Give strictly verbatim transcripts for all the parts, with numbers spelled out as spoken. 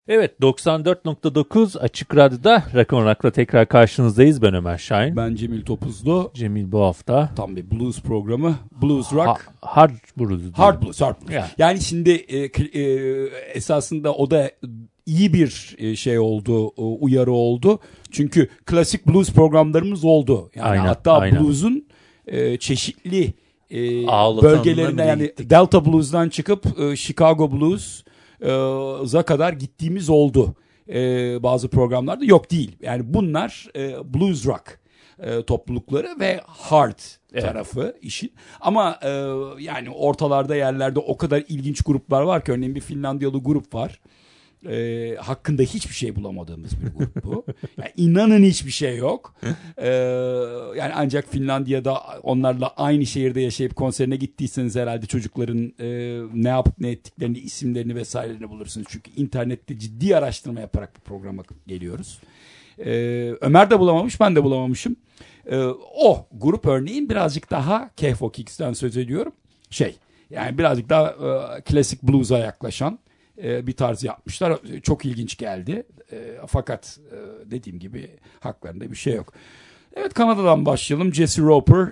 Evet, doksan dört nokta dokuz Açık Radyo'da Rock on Rock'la tekrar karşınızdayız. Ben Ömer Şahin. Ben Cemil Topuzlu. Cemil bu hafta tam bir blues programı. Blues rock. Ha, hard blues. Hard blues. Hard blues. Yani, yani şimdi e, e, esasında o da iyi bir şey oldu, uyarı oldu. Çünkü klasik blues programlarımız oldu. Yani aynen, hatta aynen. blues'un e, çeşitli e, bölgelerinde yani gittik. Delta Blues'dan çıkıp e, Chicago Blues za kadar gittiğimiz oldu ee, bazı programlarda. Yok değil. Yani bunlar e, blues rock e, toplulukları ve hard evet. tarafı işin. Ama e, yani ortalarda yerlerde o kadar ilginç gruplar var ki, örneğin bir Finlandiyalı grup var. E, hakkında hiçbir şey bulamadığımız bir grup bu. Yani inanın hiçbir şey yok. E, yani ancak Finlandiya'da onlarla aynı şehirde yaşayıp konserine gittiyseniz herhalde çocukların e, ne yapıp ne ettiklerini, isimlerini vesairelerini bulursunuz. Çünkü internette ciddi araştırma yaparak bir programa geliyoruz. E, Ömer de bulamamış, ben de bulamamışım. E, o grup örneğin birazcık daha Kefo Kicks'ten söz ediyorum. Şey, yani birazcık daha e, klasik blues'a yaklaşan bir tarz yapmışlar. Çok ilginç geldi. E, fakat e, dediğim gibi haklarında bir şey yok. Evet, Kanada'dan başlayalım. Jesse Roper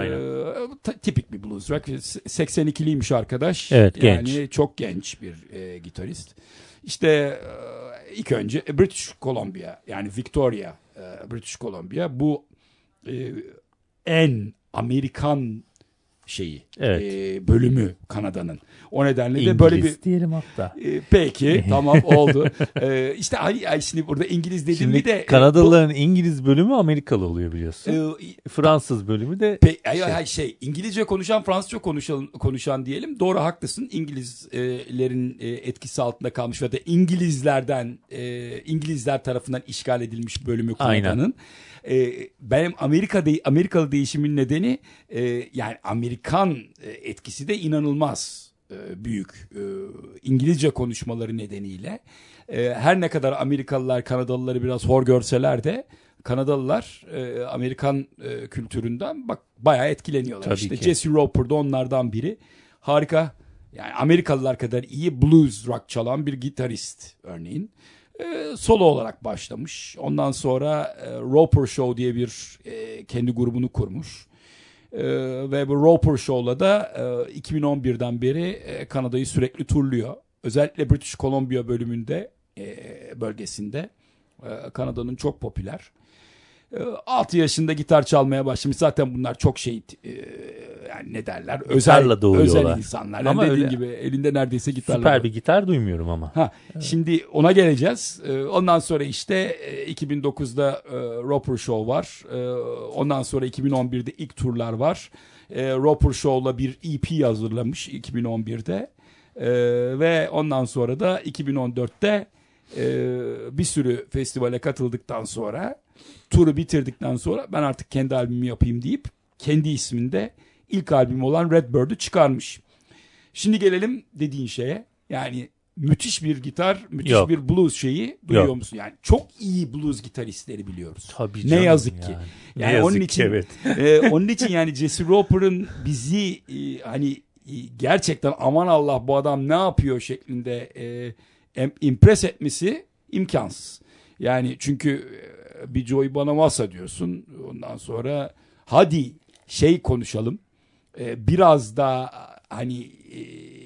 e, t- tipik bir blues rock. seksen ikiliymiş arkadaş. Evet, yani genç. Çok genç bir e, gitarist. İşte e, ilk önce British Columbia, yani Victoria, e, British Columbia bu e, en Amerikan şeyi evet. e, bölümü Kanada'nın. O nedenle İngiliz de böyle bir diyelim hatta. E, peki tamam oldu. E, işte ay, ay şimdi burada İngiliz dedim şimdi bir de Kanadalıların e, İngiliz bölümü Amerikalı oluyor biliyorsun. E, Fransız bölümü de pe, ay, şey. Ay, şey İngilizce konuşan, Fransızca konuşan konuşan diyelim. Doğru, haklısın. İngilizlerin e, etkisi altında kalmış ve de İngilizlerden e, İngilizler tarafından işgal edilmiş bölümü Kanada'nın. E, benim Amerika de, Amerikalı değişimin nedeni e, yani Amerikan etkisi de inanılmaz e, büyük. E, İngilizce konuşmaları nedeniyle e, her ne kadar Amerikalılar Kanadalıları biraz hor görseler de Kanadalılar e, Amerikan e, kültüründen bak bayağı etkileniyorlar. Tabii işte ki. Jesse Roper da onlardan biri. Harika. Yani Amerikalılar kadar iyi blues rock çalan bir gitarist örneğin. E, solo olarak başlamış. Ondan sonra e, Roper Show diye bir e, kendi grubunu kurmuş. E, ve bu Roper Show'la da e, iki bin on birden beri e, Kanada'yı sürekli turluyor. Özellikle British Columbia bölümünde, e, bölgesinde e, Kanada'nın çok popüler. E, altı yaşında gitar çalmaya başlamış. Zaten bunlar çok şey e, yani ne derler? Özel, özel insanlar. Yani ama dediğin gibi elinde neredeyse gitarla. Süper bir gitar duymuyorum ama. Ha, evet. Şimdi ona geleceğiz. Ondan sonra işte iki bin dokuzda Roper Show var. Ondan sonra iki bin on birde ilk turlar var. Roper Show'la bir E P hazırlamış iki bin on birde. Ve ondan sonra da iki bin on dörtte bir sürü festivale katıldıktan sonra, turu bitirdikten sonra ben artık kendi albümümü yapayım deyip kendi isminde ilk albüm olan Redbird'ü çıkarmış. Şimdi gelelim dediğin şeye. Yani müthiş bir gitar, müthiş Yok. bir blues şeyi duyuyor Yok. musun? Yani çok iyi blues gitaristleri biliyoruz. Tabii ne yazık yani. ki. Yani, yani ne yazık onun ki için, evet. e, onun için yani Jesse Roper'ın bizi e, hani e, gerçekten aman Allah bu adam ne yapıyor şeklinde e, impress etmesi imkansız. Yani çünkü e, bir Joey Bonamassa diyorsun. Ondan sonra hadi şey konuşalım. E, biraz da hani e,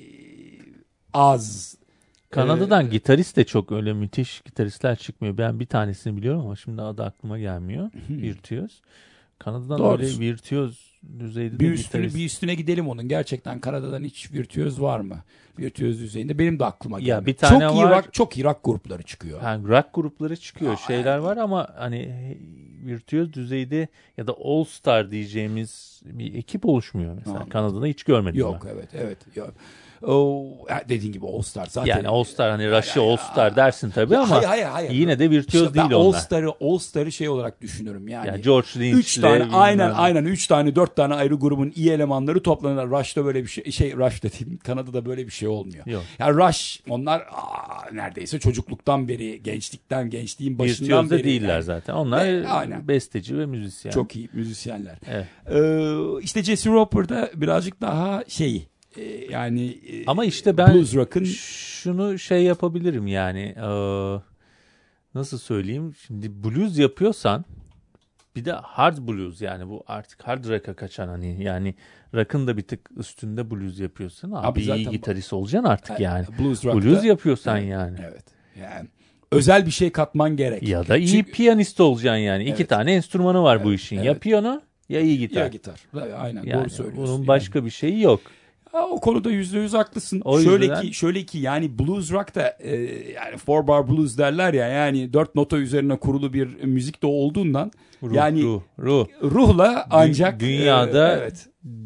az. Kanada'dan ee, gitarist de çok öyle müthiş gitaristler çıkmıyor. Ben bir tanesini biliyorum ama şimdi adı aklıma gelmiyor. Virtüöz. Kanada'dan doğrusu. Öyle virtüöz düzeyde bir de üstüne, gitarist. Bir üstüne gidelim onun. Gerçekten Kanada'dan hiç virtüöz var mı? Virtüöz düzeyinde. Benim de aklıma geldi. Ya bir tane çok var. iyi rock, çok iyi rock grupları çıkıyor. Yani rock grupları çıkıyor. Aa, şeyler yani. var ama hani virtüöz düzeyde ya da All Star diyeceğimiz bir ekip oluşmuyor mesela. Anladım. Kanada'da hiç görmedim Yok, ben. evet evet. Yok. O, dediğin gibi All Star zaten. Yani All Star hani Rush'ı All Star dersin tabii ama hayır, hayır, hayır. yine de virtüöz işte değil onlar. onlar. All Star'ı All Star'ı şey olarak düşünüyorum yani. Yani George Lynch'le. Üç tane aynen aynen üç tane dört tane ayrı grubun iyi elemanları toplanırlar. Rush'ta böyle bir şey şey Rush dediğim Kanada'da böyle bir şey olmuyor. Yok. Yani Rush onlar aa, neredeyse çocukluktan beri, gençlikten gençliğin başından virtüöz de beri. değiller yani. zaten. Onlar ve, besteci ve müzisyen. Çok iyi müzisyenler. Evet. Ee, işte Jesse Roper da birazcık daha şey yani e, ama işte ben blues rock'ın şunu şey yapabilirim yani e, nasıl söyleyeyim, şimdi blues yapıyorsan bir de hard blues, yani bu artık hard rock'a kaçan, hani yani rock'ın da bir tık üstünde blues yapıyorsun abi, abi iyi gitarist olacaksın artık yani. Blues, blues yapıyorsan evet, yani. Evet. Yani özel bir şey katman gerek. Ya da iyi Çünkü, piyanist olacaksın yani. Evet. İki tane enstrümanı var evet, bu işin. Evet. Ya piyano ya iyi gitar. Ya gitar. Aynen yani doğru söylüyorsun. Bunun başka yani bir şeyi yok. Ha, o konuda yüzde yüz haklısın. O şöyle yüzden... ki şöyle ki yani blues rock da e, yani four bar blues derler ya, yani dört nota üzerine kurulu bir müzik de olduğundan ruh, yani ruh, ruh. ruhla ancak dünyada e, evet.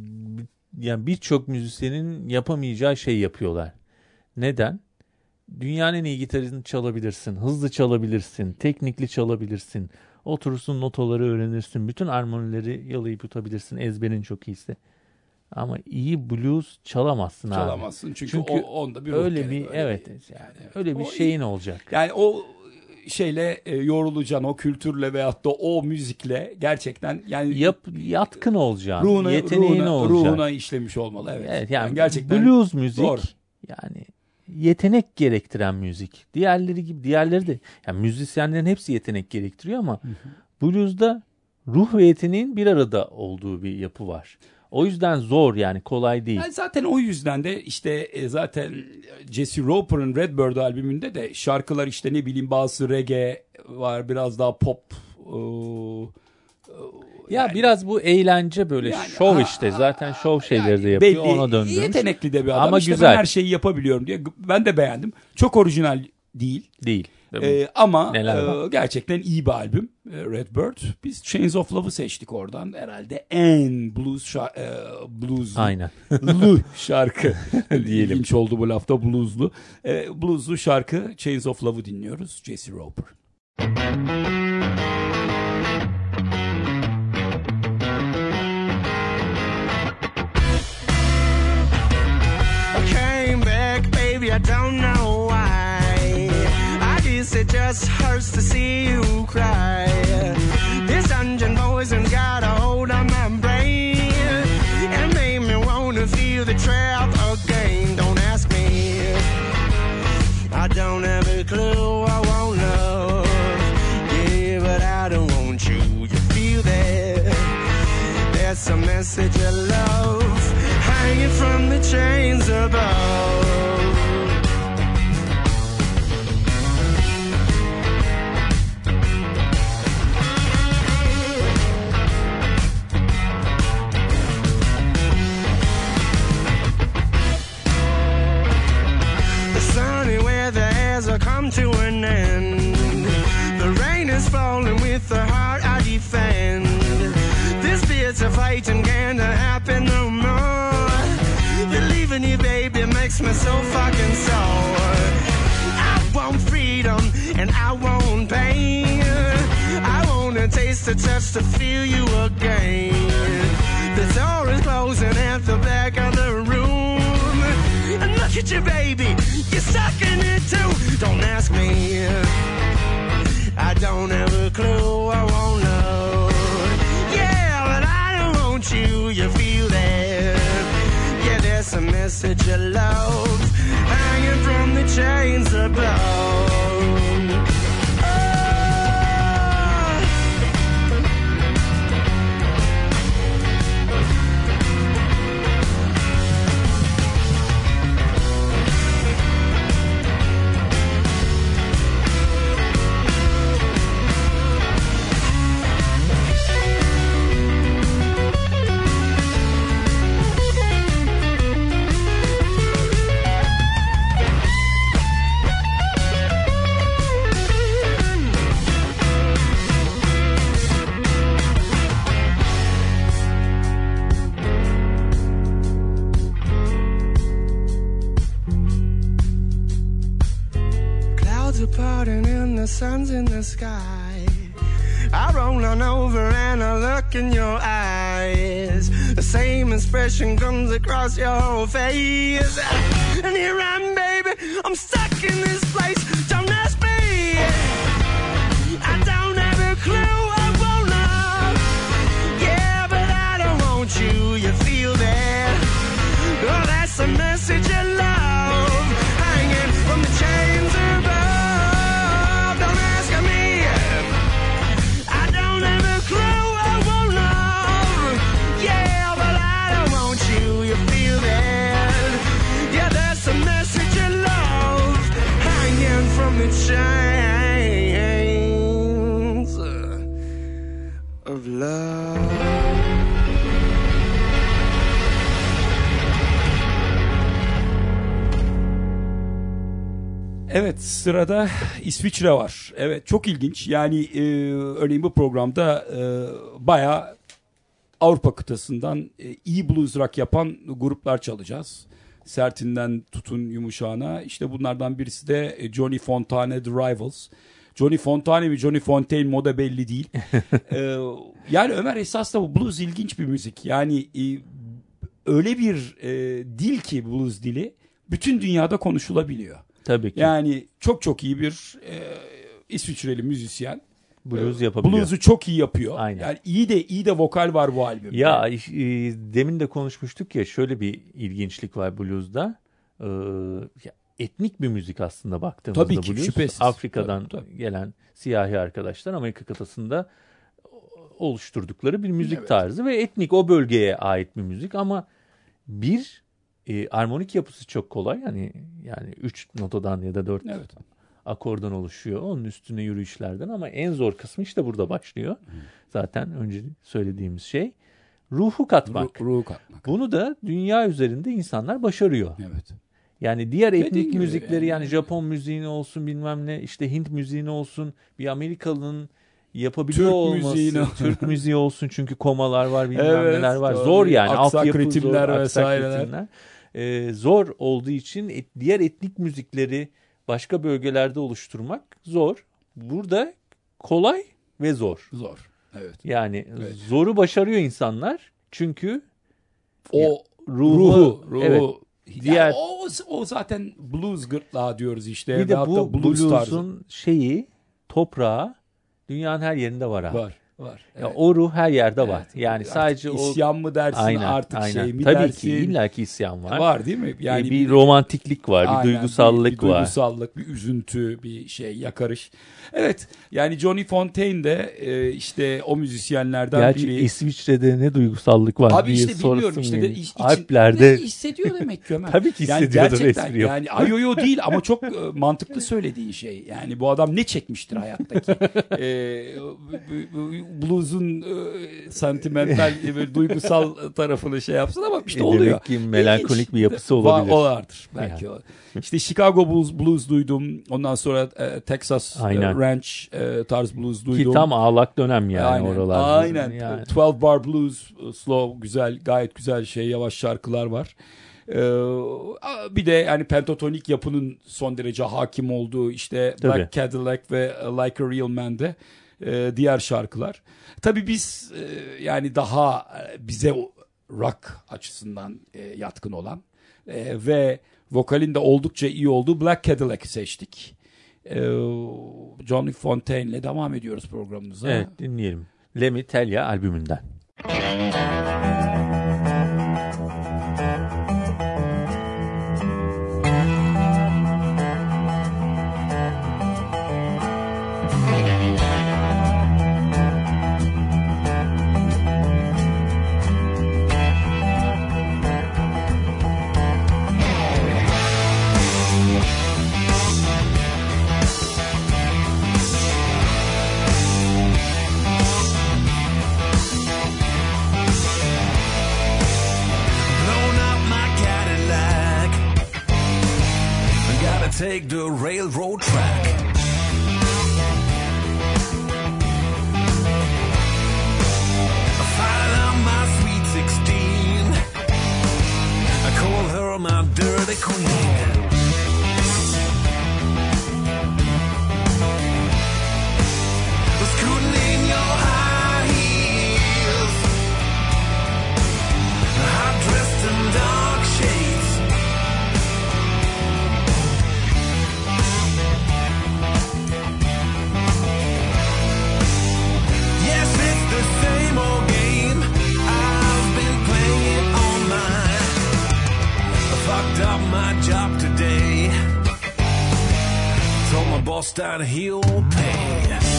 yani birçok müzisyenin yapamayacağı şey yapıyorlar. Neden? Dünyanın en iyi gitarını çalabilirsin, hızlı çalabilirsin, teknikli çalabilirsin. Oturursun, notaları öğrenirsin, bütün armonileri yalayıp tutabilirsin, ezberin çok iyiyse. Ama iyi blues çalamazsın, çalamazsın abi. Çalamazsın çünkü, çünkü o, onda bir öyle bir öyle evet bir, yani öyle bir şeyin olacak. Yani o şeyle e, yorulacaksın, o kültürle veyahut da o müzikle gerçekten yani Yap, yatkın olacaksın. Ruhuna, yeteneğin ruhuna, olacak. Ruhuna işlemiş olmalı, evet. Evet yani, yani gerçekten blues müzik doğru. Yani yetenek gerektiren müzik. Diğerleri gibi, diğerleri de yani müzisyenlerin hepsi yetenek gerektiriyor ama hı hı. blues'da ruh ve yeteneğin bir arada olduğu bir yapı var. O yüzden zor, yani kolay değil. Yani zaten o yüzden de işte zaten Jesse Roper'ın Redbird albümünde de şarkılar işte ne bileyim bazı reggae var, biraz daha pop. Iı, ya yani, biraz bu eğlence böyle yani, şov işte zaten şov şeyleri yani, de yapıyor, ona döndürmüş. Yetenekli de bir adam. Ama işte güzel. Ben her şeyi yapabiliyorum diye. Ben de beğendim. Çok orijinal değil. Değil. Ee, ama e, gerçekten iyi bir albüm Redbird. Biz Chains of Love'ı seçtik oradan. Herhalde en blues şa- e, blueslu Aynen. şarkı diyelim. İlginç oldu bu lafta, blueslu. E, blueslu şarkı Chains of Love'ı dinliyoruz. Jesse Roper. I don't know why. I guess it just hurts to see you cry. This dungeon poison got a hold on my brain and made me want to feel the trap again. Don't ask me. I don't have a clue. I won't love. Yeah, but I don't want you. You feel that? That's a message of love hanging from the chains above. Come to an end. The rain is falling with the heart I defend. This bitter fighting can't happen no more. Believing you, baby, makes me so fucking sore. I want freedom and I want pain. I want to taste the touch to feel you again. The door is closing at the back of the room. And look at you, baby, you're stuck in it too. Don't ask me, I don't have a clue, I won't know. Yeah, but I don't want you, you feel that. Yeah, there's a message of love hanging from the chains above. The sun's in the sky. I roll on over and I look in your eyes. The same expression comes across your whole face. And here I'm, baby, I'm stuck in this place. Don't ask me, I don't have a clue. I won't know. Yeah, but I don't want you. You feel that? Oh, that's a chains of love. Evet, sırada İsviçre var. Evet, çok ilginç. Yani e, örneğin bu programda e, bayağı Avrupa kıtasından e, iyi blues rock yapan gruplar çalacağız. Sertinden tutun yumuşağına. İşte bunlardan birisi de Johnny Fontane The Rivals. Johnny Fontane mi Johnny Fontaine moda belli değil. ee, yani Ömer, esas da bu blues ilginç bir müzik. Yani e, öyle bir e, dil ki blues dili bütün dünyada konuşulabiliyor. Tabii ki. Yani çok çok iyi bir e, İsviçreli müzisyen. Blues yapabiliyor. Blues'u çok iyi yapıyor. Aynen. Yani iyi de iyi de vokal var bu albümde. Ya e, demin de konuşmuştuk ya, şöyle bir ilginçlik var blues'da. Ee, ya, etnik bir müzik aslında baktığımızda. Tabii ki, blues. şüphesiz. Afrika'dan Tabii, tabii. gelen siyahi arkadaşlar Amerika kıtasında oluşturdukları bir müzik Evet. tarzı ve etnik, o bölgeye ait bir müzik ama bir e, armonik yapısı çok kolay. Yani yani üç notadan ya da dört Evet. akordan oluşuyor. Onun üstüne yürüyüşlerden, ama en zor kısmı işte burada başlıyor. Hmm. Zaten önce söylediğimiz şey ruhu katmak. Ruh, ruhu katmak. Bunu da dünya üzerinde insanlar başarıyor. Evet. Yani diğer Dediğin etnik gibi müzikleri yani. yani Japon müziğini olsun, bilmem ne, işte Hint müziğini olsun, bir Amerikalı'nın yapabiliyor Türk olması, müziğini. Türk müziği olsun, çünkü komalar var, bilmem Evet, neler var. doğru. Zor yani. Aksak Altyapı ritimler zor, vesaireler. aksak ritimler. Ee, zor olduğu için et, diğer etnik müzikleri başka bölgelerde oluşturmak zor. Burada kolay ve zor. Zor. Evet. Yani Evet. zoru başarıyor insanlar. Çünkü O ya, ruhu, ruhu, ruhu. evet. Diğer Diğer- o, o zaten blues gırtlağı diyoruz işte. bir de Veyahut bu da blues tarzı. blues'un şeyi, toprağı dünyanın her yerinde var abi. Var. Var. Ya Evet. o ruh her yerde var. Evet. Yani Artık sadece o isyan mı dersin, aynen, artık aynen. şey mi Tabii dersin? ki illaki isyan var. Var değil mi? Yani bir romantiklik var, bir Aynen, duygusallık bir, bir var. duygusallık, bir üzüntü, bir şey, yakarış. Evet, yani Johnny Fontaine de e, işte o müzisyenlerden Gerçi biri. İsviçre'de ne duygusallık var Abi diye işte bilmiyorum sorasım işte de geliyor. iç, için, Alplerde ne hissediyor demek ki Ömer. Tabii ki yani hissediyordur, gerçekten, espri yok. yani ayoyo değil ama çok e, mantıklı söylediğin şey. Yani bu adam ne çekmiştir hayattaki e, bu- bu- blues'un e, sentimental e, böyle duygusal tarafını şey yapsın ama işte E, oluyor. demek ki melankolik İlginç. bir yapısı Va- olabilir. O vardır belki o. İşte Chicago Blues, Blues duydum. Ondan sonra e, Texas e, Aynen. Ranch e, tarz blues Ki duydum. tam ağlak dönem yani Aynen. oralarda. Aynen. Yani. twelve bar blues, slow, güzel, gayet güzel şey, yavaş şarkılar var. Ee, bir de yani pentatonik yapının son derece hakim olduğu işte Tabii. Black Cadillac ve Like a Real Man'de e, diğer şarkılar. Tabii biz e, yani daha e, bize o rock açısından e, yatkın olan e, ve vokalin de oldukça iyi olduğu Black Cadillac'ı seçtik. Ee, Johnny Fontaine'le devam ediyoruz programımıza. Evet, dinleyelim. Lemmy Telya albümünden. Blown up my Cadillac. I gotta take the railroad track. I fired up my sweet sixteen. I call her my dirty queen. Scooting in your high heels, I'm dressed in dark shades. Yes, it's the same old game I've been playing on mine. I fucked up my job today. Told my boss that he'll pay.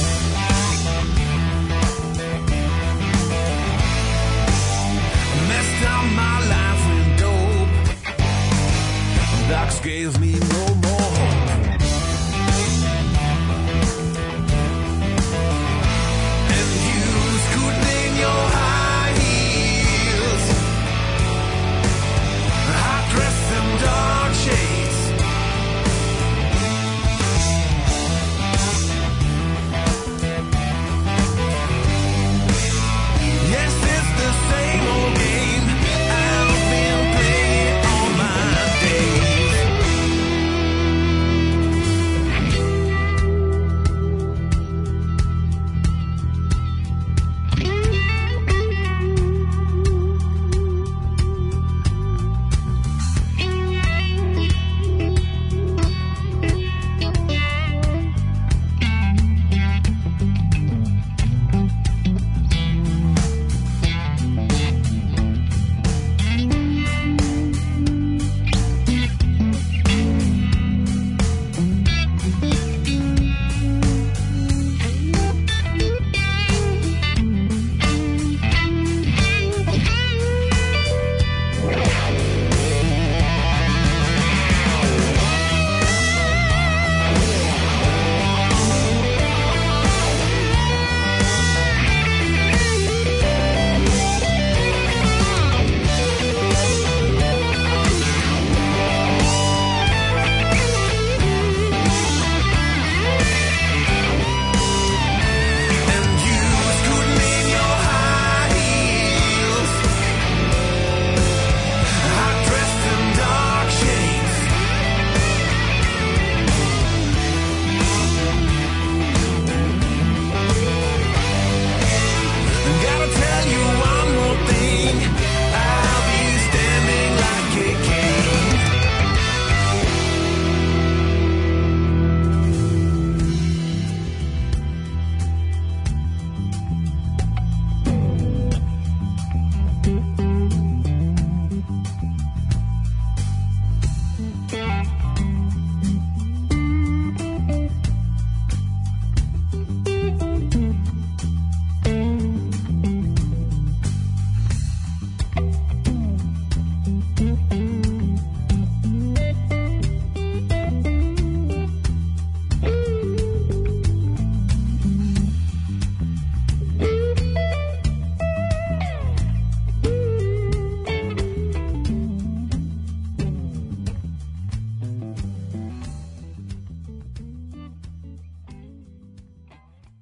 Messed up my life with dope. Docs gave me no more hope.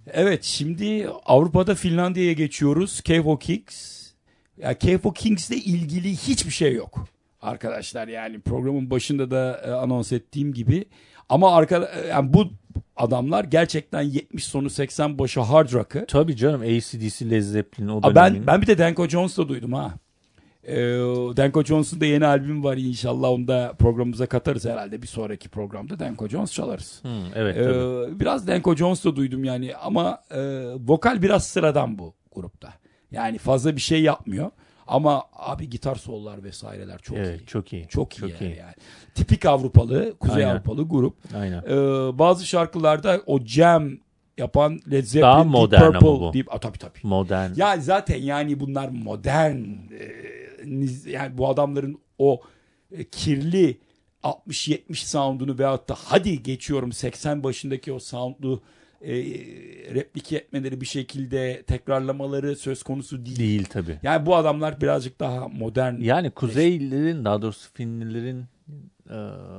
Evet, şimdi Avrupa'da Finlandiya'ya geçiyoruz. K F O Kings. Ya K F O Kings'le ilgili hiçbir şey yok arkadaşlar, yani programın başında da e, anons ettiğim gibi. Ama arka, yani bu adamlar gerçekten yetmiş sonu seksen başı hard rock'ı. Tabii canım, A C D C, Led Zeppelin o Aa, dönemin. Ben ben bir de Danko Jones'ta duydum ha. Ee, Danko Jones'un da yeni albüm var, inşallah onu da programımıza katarız herhalde, bir sonraki programda Danko Jones çalarız. Hmm, evet ee, tabii. Biraz Danko Jones'ta duydum yani, ama e, vokal biraz sıradan bu grupta. Yani fazla bir şey yapmıyor. Ama abi gitar sollar vesaireler çok evet, iyi. Çok iyi. Çok iyi, çok yani. iyi. yani. Tipik Avrupalı, Kuzey Aynen. Avrupalı grup. Aynen. Ee, bazı şarkılarda o jam yapan Led Zeppelin, Daha Deep modern ama Purple bu. deyip, a, tabii tabii. Modern. Ya zaten yani bunlar modern, e, niz- yani bu adamların o e, kirli altmış yetmiş sound'unu veyahut da hadi geçiyorum seksen başındaki o sound'u e, replike etmeleri, bir şekilde tekrarlamaları söz konusu değil. Değil tabii. Yani bu adamlar birazcık daha modern. Yani Kuzeylilerin, daha doğrusu Finlilerin e,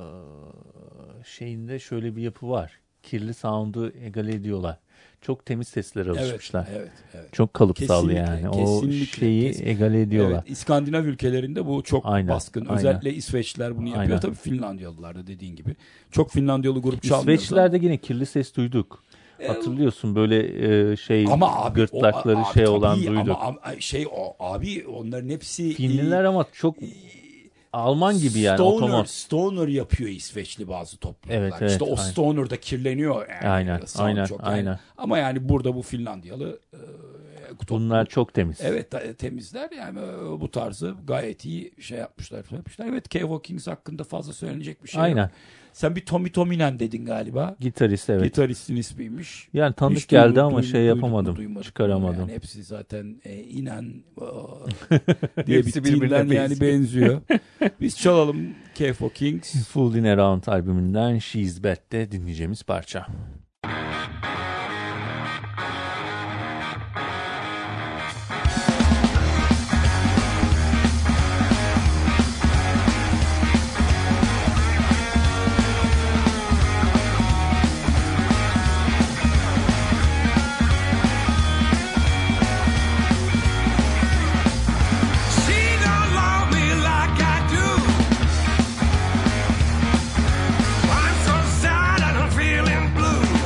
şeyinde şöyle bir yapı var. Kirli sound'u egale ediyorlar. Çok temiz seslere alışmışlar. Evet, evet, evet. Çok kalıpsal Kesinlikle, yani. kesinlikle, o şeyi kesinlikle. egale ediyorlar. Evet, İskandinav ülkelerinde bu çok Aynen, baskın. aynen. Özellikle İsveçliler bunu yapıyor. Aynen. Tabii Finlandiyalılar da dediğin gibi. Çok Finlandiyalı grup çalmıyor. İsveçlilerde yine kirli ses duyduk. E, Hatırlıyorsun böyle e, şey Ama abi, gırtlakları o, abi, şey tabii, olan ama, duyduk. ama şey o abi, onların hepsi Finliler e, ama çok Alman gibi yani, Stoner, otomat. Stoner yapıyor İsveçli bazı topluluklar. Evet, evet, işte o aynen. Stoner da kirleniyor yani. Aynen, Sound aynen, çok yani. aynen. Ama yani burada bu Finlandiyalı e, Bunlar çok temiz. evet, temizler yani, e, bu tarzı gayet iyi şey yapmışlar. yapmışlar. Evet, K F O Kings hakkında fazla söylenecek bir şey Aynen. yok. Sen bir Tommy Tominen dedin galiba. Gitarist, evet. Gitaristin ismiymiş. Yani tanıdık Hiç geldi duydum- ama duydum- şey duyduk mu, yapamadım. duymadık mı? Çıkaramadım. Yani hepsi zaten e, inen e, diye Hepsi birbirine bittiğinden yani benziyor. Biz çalalım K F O Kings. Fooling Around albümünden She's Bad'de dinleyeceğimiz parça. She don't love me like I do. I'm so sad and I'm feeling blue.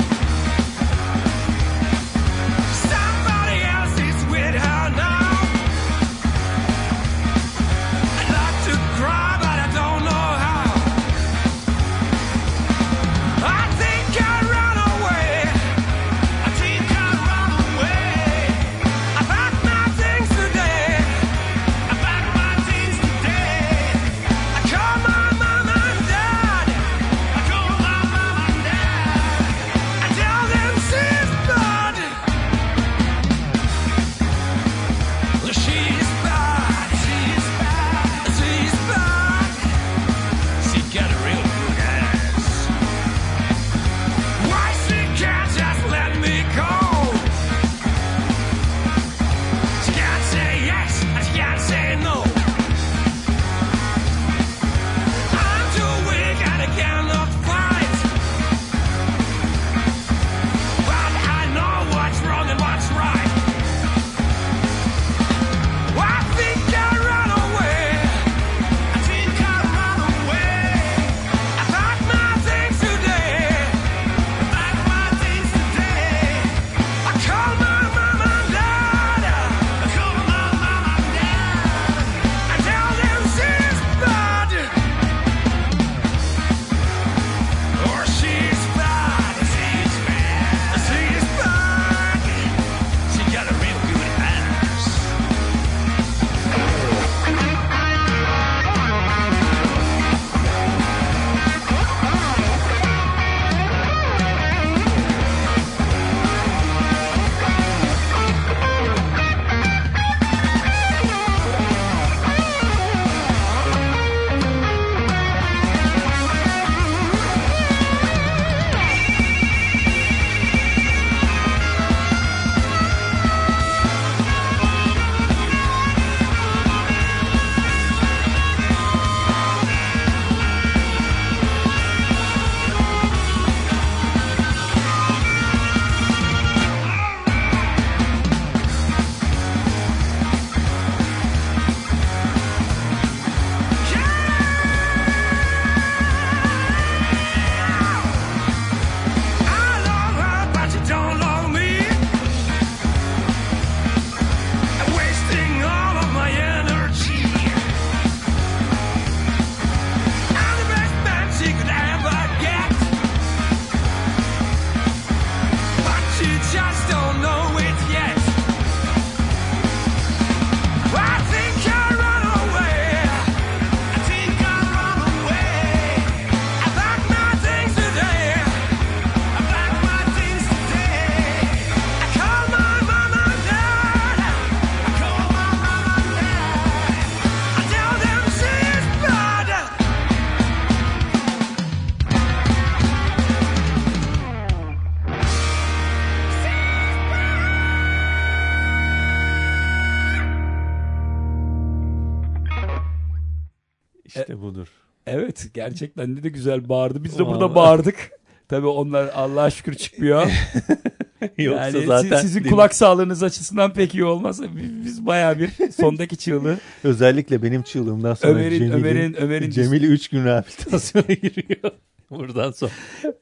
İşte budur. Evet, gerçekten ne de güzel bağırdı. Biz de Vallahi. burada bağırdık. Tabii onlar Allah'a şükür çıkmıyor. Yoksa Yani zaten si- sizin değil mi? kulak sağlığınız açısından pek iyi olmaz. Biz, biz bayağı bir sondaki çığlığı. Özellikle benim çığlığımdan sonra Ömer'in Cemil'in, Ömer'in Ömer'in Cemil üç gün rehabilitasyona giriyor. Buradan sonra.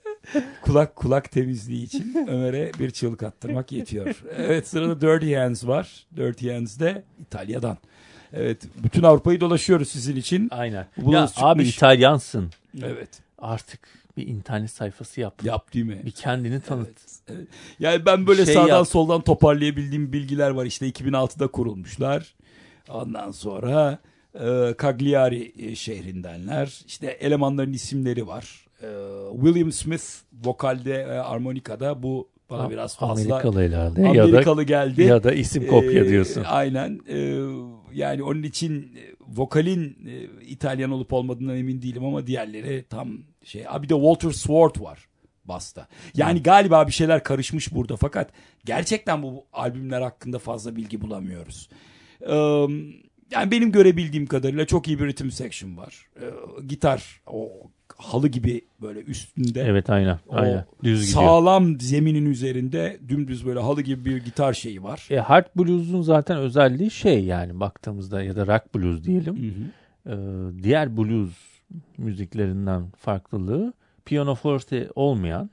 kulak kulak temizliği için Ömer'e bir çığlık attırmak yetiyor. Evet, sırada Dirty Hands var. Dirty Hands de İtalya'dan. Evet, bütün Avrupa'yı dolaşıyoruz sizin için. Aynen. Bu Ya çıkmış. abi İtalyansın. Evet. Artık bir internet sayfası yap. Yap değil mi? Bir kendini tanıt. Evet, evet. Yani ben böyle Şey sağdan yap. soldan toparlayabildiğim bilgiler var. İşte iki bin altıda kurulmuşlar. Ondan sonra e, Cagliari e, şehrindenler. İşte elemanların isimleri var. E, William Smith vokalde ve armonikada. Bu bana Ha, biraz fazla Amerikalı herhalde. Amerikalı ya geldi. da, ya da isim kopya Ee, diyorsun. Aynen. Ee, yani onun için e, vokalin e, İtalyan olup olmadığından emin değilim ama diğerleri tam şey. Abi bir de Walter Swart var basta. Yani galiba bir şeyler karışmış burada fakat gerçekten bu albümler hakkında fazla bilgi bulamıyoruz. Ee, yani benim görebildiğim kadarıyla çok iyi bir ritim section var. Ee, gitar o halı gibi böyle üstünde. Evet aynen. O aynen. Düz gidiyor. sağlam zeminin üzerinde dümdüz böyle halı gibi bir gitar şeyi var. E, hard blues'un zaten özelliği şey yani baktığımızda ya da rock blues diyelim. Hı hı. Ee, diğer blues müziklerinden farklılığı piyano forte olmayan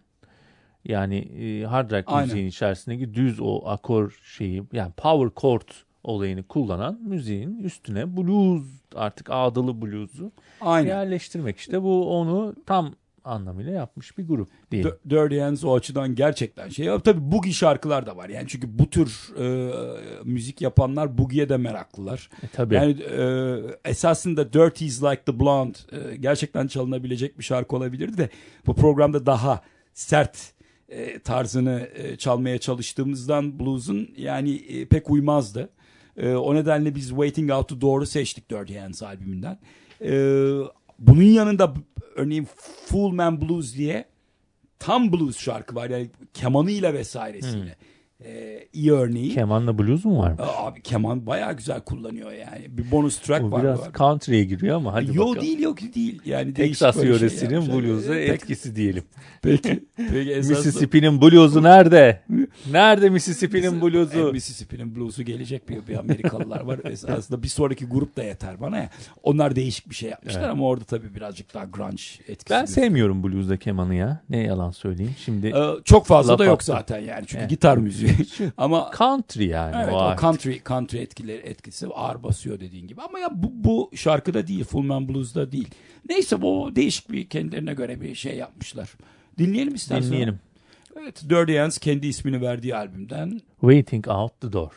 yani e, hard rock Aynen. müziğin içerisindeki düz o akor şeyi yani power chord olayını kullanan müziğin üstüne blues artık ağdalı blues'u Aynen. yerleştirmek işte bu onu tam anlamıyla yapmış bir grup diyelim. D- Dirty Hands o açıdan gerçekten şey. Ya, tabii boogie şarkılar da var. Yani çünkü bu tür e, müzik yapanlar boogie'ye de meraklılar. E, tabii. Yani e, esasında Dirty's Like the Blonde e, gerçekten çalınabilecek bir şarkı olabilirdi de bu programda daha sert e, tarzını e, çalmaya çalıştığımızdan blues'un yani e, pek uymazdı. E, o nedenle biz Waiting Out the Door'u seçtik Dirty Hands albümünden. E, bunun yanında örneğin Fool Man Blues diye tam blues şarkı var. Yani kemanıyla vesairesiyle. Ee, iyi örneği. Kemanla blues mu var mı? Abi keman bayağı güzel kullanıyor yani. Bir bonus track Bu var. biraz var. country'ye giriyor ama hadi Yo bakalım. değil yok değil. Yani Texas değişik böyle şey yöresinin yapmışlar. blues'a Peki- etkisi diyelim. Peki. Peki esasında- Mississippi'nin blues'u nerede? Nerede Mississippi'nin E, blues'u? Mississippi'nin blues'u gelecek bir, bir Amerikalılar var. Aslında bir sonraki grup da yeter bana ya. Onlar değişik bir şey yapmışlar Evet. ama orada tabii birazcık daha grunge etkisi. Ben gözüküyor. sevmiyorum blues'da kemanı ya. Ne yalan söyleyeyim. Şimdi Ee, çok fazla Laf da yok attım. zaten yani. Çünkü Evet. gitar müziği. ama country yani evet o o artık. country country etkileri etkisi ağır basıyor dediğin gibi. Ama ya bu, bu şarkıda değil, Full Man Blues'da değil. Neyse bu değişik bir kendilerine göre bir şey yapmışlar. Dinleyelim istersen. Dinleyelim. Evet, Dirty Hands kendi ismini verdiği albümden. Waiting Out the Door.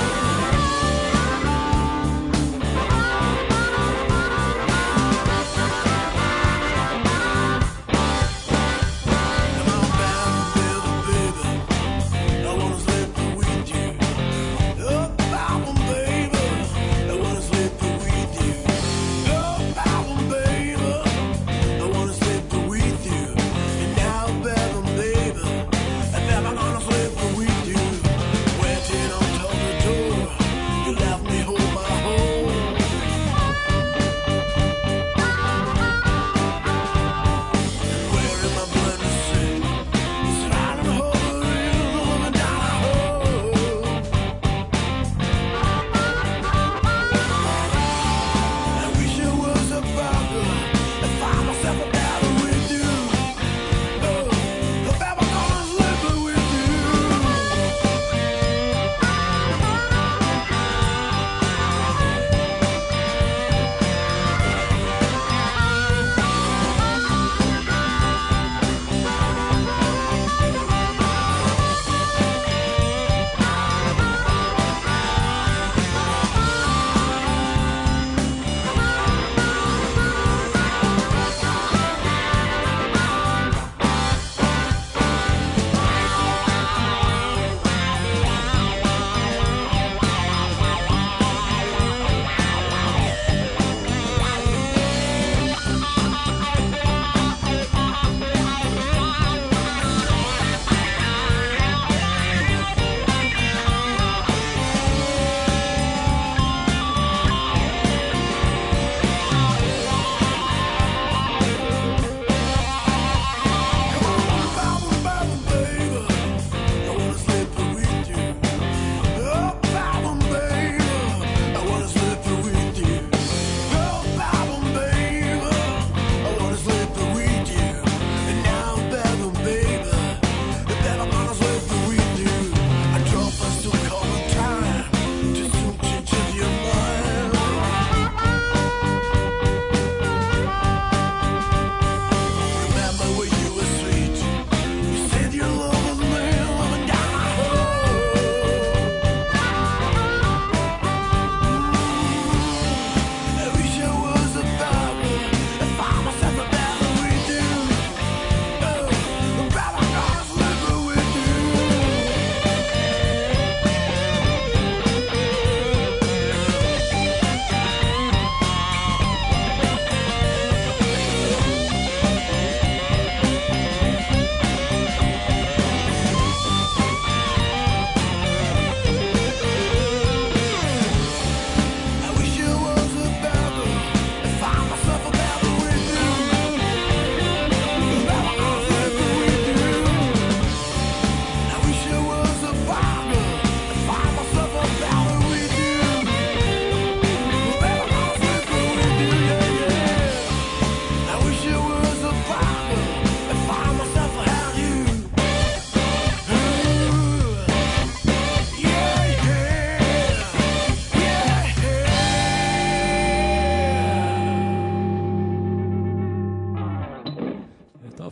Waiting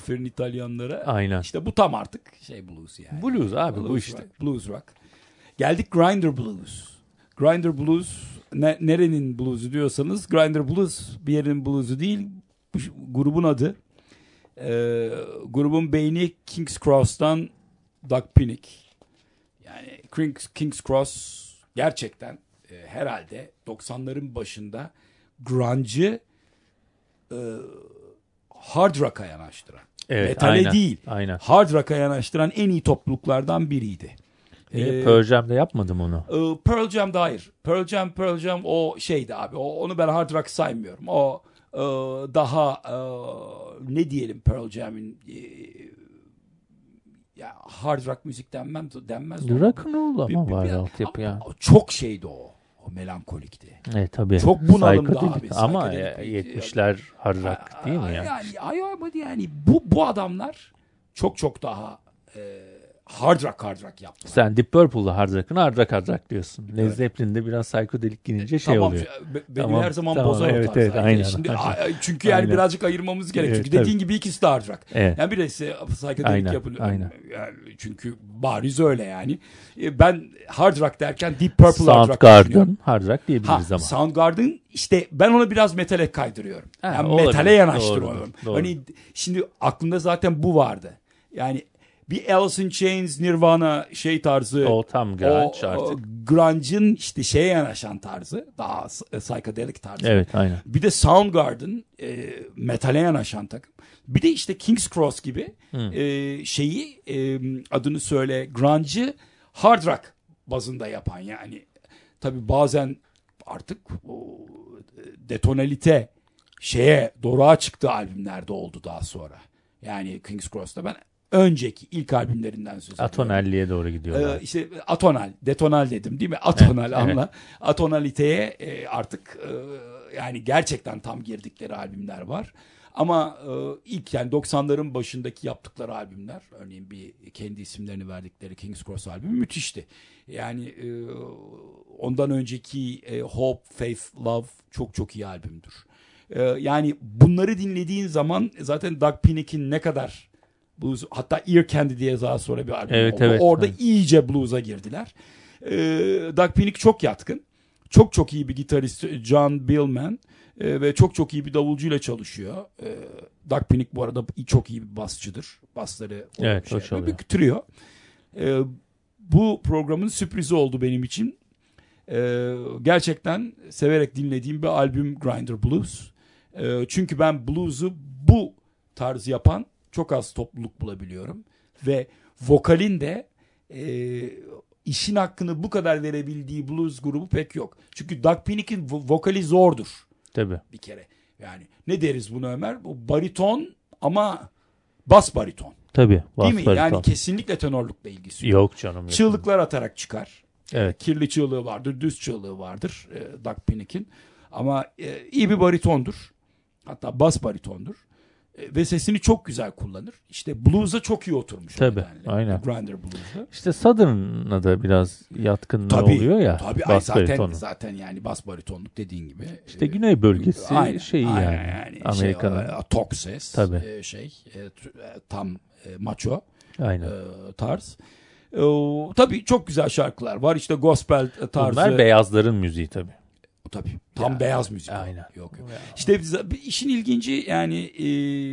Aferin İtalyanlara. Aynen. İşte bu tam artık şey blues yani. Blues abi blues bu işte. Rock, blues rock. Geldik Grinder Blues. Grinder Blues ne, nerenin blues'u diyorsanız Grinder Blues bir yerin blues'u değil. Bu grubun adı. Ee, grubun beyni King's Cross'tan Doug Pinnick. Yani King's, King's Cross gerçekten e, herhalde doksanların başında grunge'ı e, hard rock'a yanaştıran. Evet, metale aynen, değil. Aynen. Hard rock'a yanaştıran en iyi topluluklardan biriydi. Ee, Pearl Jam'de yapmadım onu. E, Pearl Jam'da hayır. Pearl Jam, Pearl Jam o şeydi abi. O, onu ben hard rock saymıyorum. O e, daha e, ne diyelim Pearl Jam'in e, ya hard rock müzik denmem denmez. Rock'n'roll ama Bir- bir- var bir- altyapı ya. ama çok şeydi o. O melankolikti. Evet tabii. Çok bunalımdı Psychedelic. abi, Ama psychedelic. yetmişler hard rock değil mi ya? Yani, ay, ama yani bu bu adamlar çok çok daha e, hard rock hard rock yaptılar. Sen Deep Purple'la hard rock'ın hard rock hard rock diyorsun. Led Zeppelin'de biraz psychedelic girince şey tamam, oluyor. be- benim Tamam, her zaman tamam, bozar evet, o tarz. evet, Yani aynen, Şimdi, aynen. çünkü yani Aynen. birazcık ayırmamız gerek. Evet, çünkü tabii. dediğin gibi ikisi de hard rock. Evet. Yani birisi psychedelic Aynen, yapılıyor. aynen. Yani çünkü bariz öyle yani. E, Ben hard rock derken Deep Purple hard rock düşünüyorum. Soundgarden hard rock Ha, diyebiliriz ama. Soundgarden işte ben ona biraz metale kaydırıyorum. Ha, yani olabilir. metale yanaştırıyorum. Doğrudur, doğru. Hani şimdi aklımda zaten bu vardı. Yani bir Alice in Chains, Nirvana şey tarzı. O tam grunge o, artık. o grunge'ın işte şeye yanaşan tarzı. Daha s- psychedelic tarzı. Evet aynen. Bir de Soundgarden e, metale yanaşan takım. Bir de işte King's Cross gibi e, şeyi e, adını söyle grunge'ı hard rock bazında yapan yani. Tabii bazen artık o detonalite şeye doğruğa çıktığı albümlerde oldu daha sonra. Yani King's Cross'ta ben önceki ilk albümlerinden söz ediyorum. Atonelliğe doğru gidiyorlar. Ee, işte atonal, detonal dedim değil mi? Atonal Evet, anla. Atonaliteye e, artık e, yani gerçekten tam girdikleri albümler var. Ama e, ilk yani doksanların başındaki yaptıkları albümler, örneğin bir kendi isimlerini verdikleri King's Cross albümü müthişti. Yani e, ondan önceki e, Hope, Faith, Love çok çok iyi albümdür. E, yani bunları dinlediğin zaman zaten Doug Pinnick'in ne kadar blues, hatta Ear Candy diye daha sonra bir albüm Evet, oldu. evet, Orada evet. iyice blues'a girdiler. Ee, Doug Pinnick çok yatkın. Çok çok iyi bir gitarist John Billman ee, ve çok çok iyi bir davulcuyla çalışıyor. Ee, Doug Pinnick bu arada çok iyi bir basçıdır. Basları o Evet, o şey, çalıyor. bir trio. Ee, bu programın sürprizi oldu benim için. Ee, gerçekten severek dinlediğim bir albüm Grinder Blues. Ee, çünkü ben blues'u bu tarz yapan çok az topluluk bulabiliyorum. Ve vokalin de e, işin hakkını bu kadar verebildiği blues grubu pek yok. Çünkü Doug Pinnick'in vo- vokali zordur Tabii. bir kere. Yani ne deriz bunu Ömer? Bu bariton ama bas bariton. Tabii. Değil mi? bariton. Yani kesinlikle tenorlukla ilgisi yok. Yok canım. Yok. Çığlıklar atarak çıkar. Evet. Kirli çığlığı vardır, düz çığlığı vardır e, Doug Pinnick'in. Ama e, iyi bir baritondur. Hatta bas baritondur. E, ve sesini çok güzel kullanır. İşte blues'a çok iyi oturmuş. o Tabii, nedenle. aynen. Grinder blues'a. İşte Southern'a da biraz yatkınlığı Tabii, oluyor ya. tabii. Ay, Bas zaten, baritonu. zaten yani bas baritonluk dediğin gibi. İşte güney bölgesi Aynen, şeyi aynen yani. Amerika'nın. Şey, e, tok ses. Tabii. e, şey e, tr- e, tam e, macho Aynen. e, tarz. E, o, tabii çok güzel şarkılar var. İşte gospel tarzı. Bunlar beyazların müziği tabii. Tabii. Tam Ya, beyaz müzik. aynen. Yok yok. Ya. İşte biz- işin ilginci yani e,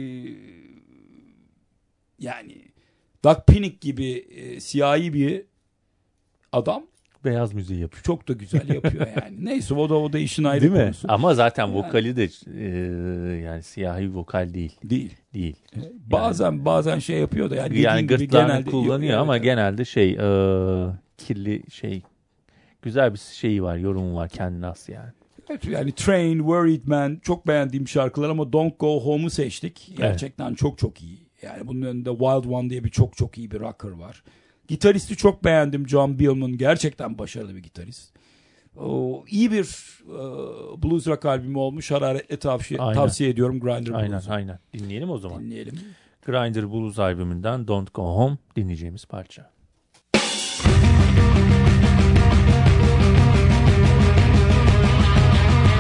yani Doug Pinnick gibi e, siyahi bir adam Beyaz müziği yapıyor. çok da güzel yapıyor yani. Neyse o da o da işin ayrı Değil mi? konusu. Ama zaten vokali de e, yani siyahi vokal değil. Değil. Değil. Bazen bazen şey yapıyor da yani, Yani dediğin gibi gırtlağını genelde kullanıyor Evet, ama evet. genelde şey e, kirli şey güzel bir şeyi var, yorumu var kendine has yani. Evet, yani Train, Worried Man çok beğendiğim şarkılar ama Don't Go Home'u seçtik. Gerçekten çok çok iyi. Yani bunun önünde Wild One diye bir çok çok iyi bir rocker var. Gitaristi çok beğendim, John Billman. Gerçekten başarılı bir gitarist. O, iyi bir e, blues rock albümü olmuş. Hararetle tavsiye, Aynen. tavsiye ediyorum Grinder Aynen Blues'u. aynen. Dinleyelim o zaman. Dinleyelim. Grinder Blues albümünden Don't Go Home dinleyeceğimiz parça.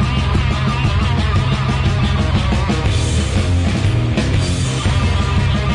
Don't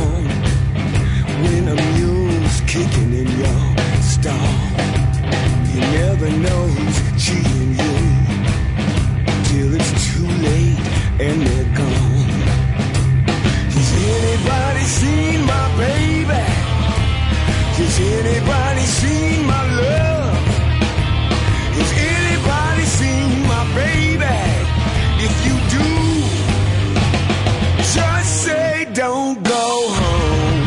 home when a mule's kicking in your stall. You never know who's cheating you till it's too late and they're gone. Has anybody seen my baby? Has anybody seen my love? Has anybody seen my baby? If you do, just say don't go home.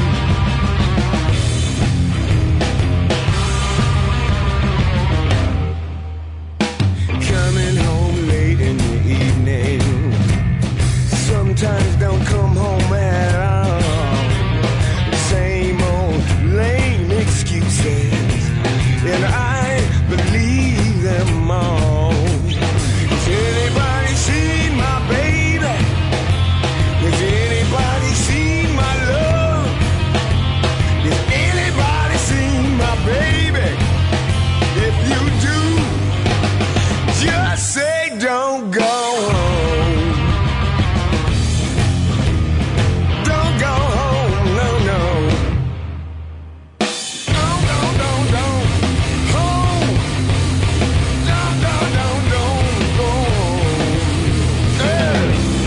Coming home late in the evening, sometimes don't come home at all. Same old lame excuses, and I believe them all. Has anybody seen my baby? Has anybody seen my love? Has anybody seen my baby? If you do, just say don't go home. Don't go home, no, no. Don't, don't, don't, don't. Home. Don't, don't, don't, don't go home. Yeah.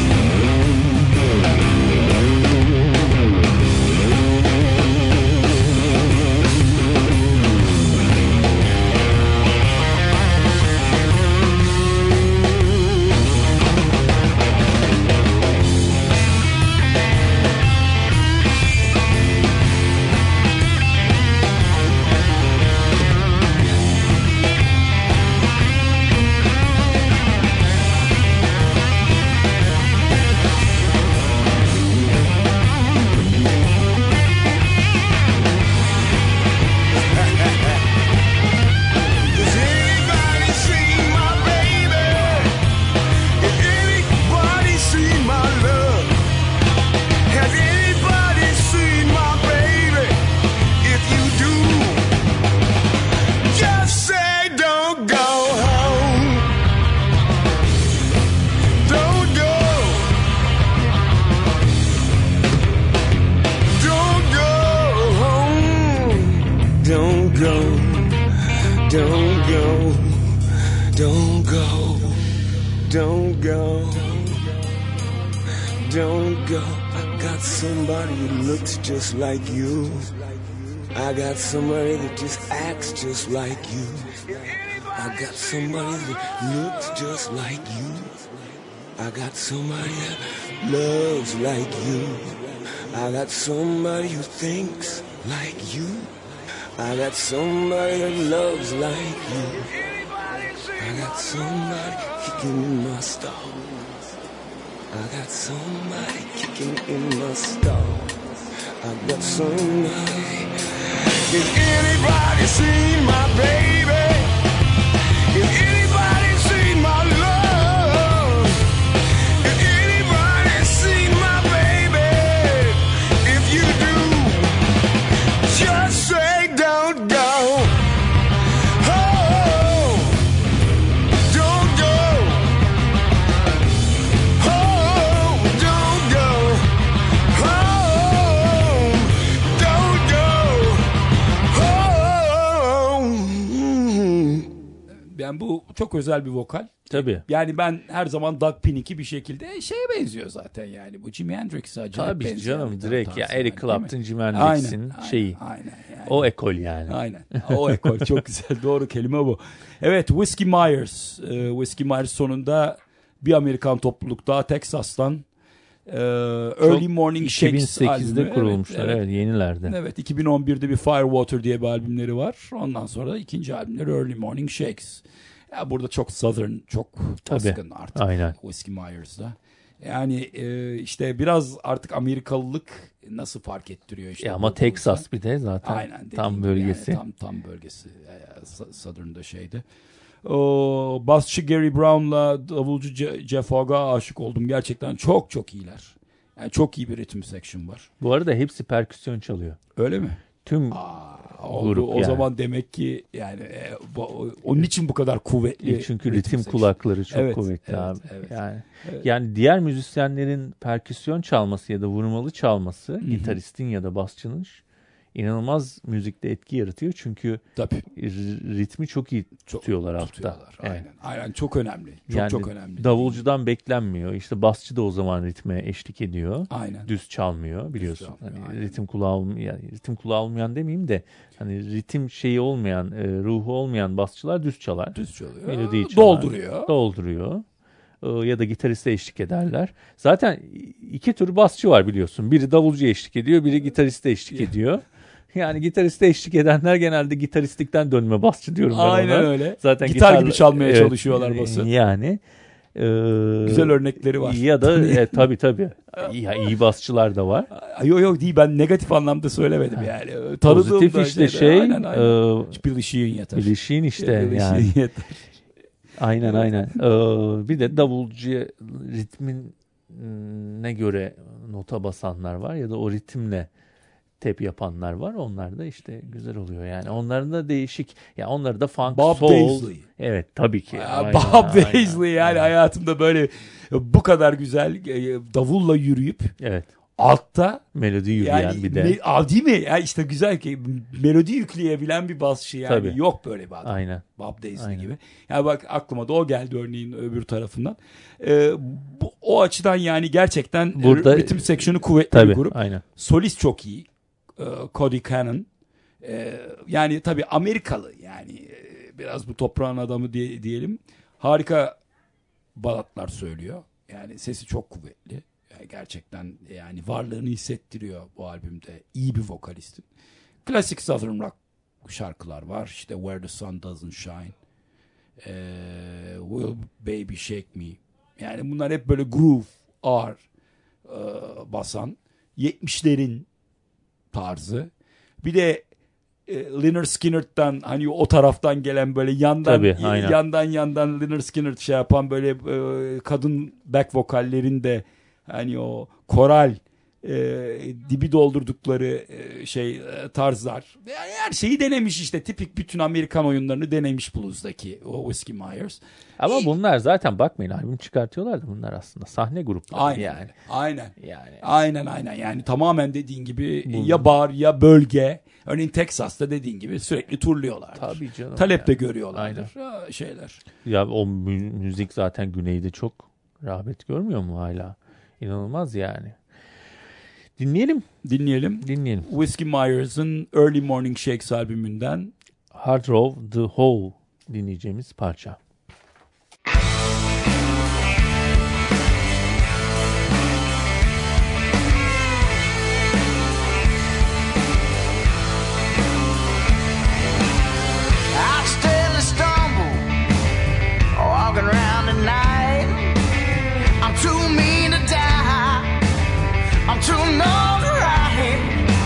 Has anybody seen my baby? Has anybody seen my love? Has anybody seen my baby? If you do, just say don't go home. Don't go. Don't go home. Don't go. Don't go. Don't go. Don't go. Don't go. I got somebody that looks just like you. I got somebody that just acts just like you. I got somebody that looks just like you. I got somebody that loves like you. I got somebody who thinks like you. I got somebody that loves like you. I got somebody kicking in my stall. I got somebody kicking in my stall. I got somebody. Has anybody seen my baby? Has anybody seen my love? Has anybody seen my baby? If you do, just say don't go. Oh, don't go. Oh, don't go. Oh, don't go. Oh. Yani bu çok özel bir vokal. Tabii. Yani ben her zaman Doug Pinnick'i bir şekilde şeye benziyor zaten yani. Bu Jimi Hendrix'e acayip Tabii benziyor. canım, direkt ya Tarzı Eric yani, değil mi? Clapton, Jimi Hendrix'in Aynen, şeyi. Aynen, aynen yani. O ekol yani. Aynen. O ekol çok güzel. Doğru kelime bu. Evet, Whiskey Myers. Ee, Whiskey Myers sonunda bir Amerikan topluluk daha Texas'tan e, Early Morning Shakes iki bin sekizde albümü. kurulmuşlar. Evet, Evet, evet. yenilerde. Evet, iki bin on birde bir Firewater diye bir albümleri var. Ondan sonra ikinci albümleri Early Morning Shakes. Ya burada çok Southern, çok baskın artık. Aynen. Whiskey Myers'da. Yani e, işte biraz artık Amerikalılık nasıl fark ettiriyor işte. Ya ama Texas bir de zaten Aynen, tam bölgesi. Yani, tam tam bölgesi. E, Southern'da şeydi. O basçı Gary Brown'la davulcu Je- Jeff Hogg'a aşık oldum. Gerçekten çok çok iyiler. Yani çok iyi bir ritim section var. Bu arada hepsi perküsyon çalıyor. Öyle mi? Tüm Aa, o, grup o yani. zaman demek ki yani e, bu, onun için bu kadar kuvvetli. Çünkü ritim section. kulakları çok Evet, kuvvetli evet, abi. evet. Yani Evet. yani diğer müzisyenlerin perküsyon çalması ya da vurmalı çalması, Hı-hı. gitaristin ya da basçının inanılmaz müzikte etki yaratıyor. Çünkü Tabii. r- ritmi çok iyi tutuyorlar altta. Tutuyorlar. Evet. Aynen. Aynen çok önemli. Çok Yani çok önemli. davulcudan beklenmiyor. İşte basçı da o zaman ritme eşlik ediyor. Aynen. Düz çalmıyor biliyorsun. çalmıyor, Hani aynen. ritim kulağı olmayan, ritim kulağı olmayan demeyeyim de hani ritim şeyi olmayan, e, ruhu olmayan basçılar düz çalar. Düz çalıyor. Melodiyi çalar. Dolduruyor. Dolduruyor. E, ya da gitariste eşlik ederler. Zaten iki tür basçı var biliyorsun. Biri davulcu eşlik ediyor, biri gitariste eşlik ediyor. Yani gitariste eşlik edenler genelde gitaristlikten dönme basçı diyorum ben ona. Aynen öyle. Zaten Gitar gitarla- gibi çalmaya evet, çalışıyorlar bası. Yani e, Güzel örnekleri var. Ya da e, tabii tabii. Ya iyi basçılar da var. Yok yok değil, ben negatif anlamda söylemedim yani. Tanıdığım Pozitif da işte şeyde- şey. Aynen aynen. E, Billy Sheehan yeter. Billy Sheehan işte Billy yani. Sheehan yeter. Aynen aynen. Ee, bir de davulcu ritmin m, ne göre nota basanlar var ya da o ritimle tep yapanlar var. Onlar da işte güzel oluyor yani. Onların da değişik. Ya onları da funk, Bob soul. Daisley. Evet tabii ki. Ya, Aynen, Bob aynen, Daisley yani aynen. hayatımda böyle bu kadar güzel e, davulla yürüyüp Evet. altta Melodi yürüyen yani bir de. me- Aa, değil mi? Ya işte güzel ki melodi yükleyebilen bir basçı yani. Tabii. Yok böyle bir adam. Aynen. Bob Daisley Aynen. gibi. Yani bak aklıma da o geldi örneğin öbür tarafından. Ee, bu, o açıdan yani gerçekten Burada- ritim section'ı kuvvetli Tabii. bir grup. Aynen. Solist çok iyi. Ee, Cody Cannon. Ee, yani tabii Amerikalı yani e, biraz bu toprağın adamı diye, diyelim. Harika balatlar söylüyor. Yani sesi çok kuvvetli. Yani gerçekten yani varlığını hissettiriyor bu albümde. İyi bir vokalistin. Klasik Southern Rock şarkılar var. İşte Where the Sun Doesn't Shine. Ee, Will Baby Shake Me. Yani bunlar hep böyle groove, ağır e, basan. yetmişlerin tarzı. Bir de e, Lynyrd Skynyrd'dan hani o taraftan gelen böyle yandan Tabii, aynen. yandan yandan Lynyrd Skynyrd şey yapan böyle e, kadın back vokallerin de hani o koral e, dibi doldurdukları e, şey e, tarzlar. Yani her şeyi denemiş işte. Tipik bütün Amerikan oyunlarını denemiş blues'daki o Whiskey Myers. Ama bunlar zaten bakmayın albüm çıkartıyorlar da bunlar aslında sahne grupları Aynen. yani. Aynen. Yani Aynen aynen yani tamamen dediğin gibi Bu- ya bar ya bölge. Örneğin Texas'ta dediğin gibi sürekli turluyorlar. tabii canım. Talep de yani. görüyorlardır. Ha, şeyler. Ya o mü- müzik zaten güneyde çok rağbet görmüyor mu hala? İnanılmaz yani. Dinleyelim. Dinleyelim. Dinleyelim. Whiskey Myers'ın Early Morning Shakes albümünden Hard Row The Hole dinleyeceğimiz parça. I steadily stumble, walking around at night. I'm too mean to die. I'm too numb to ride.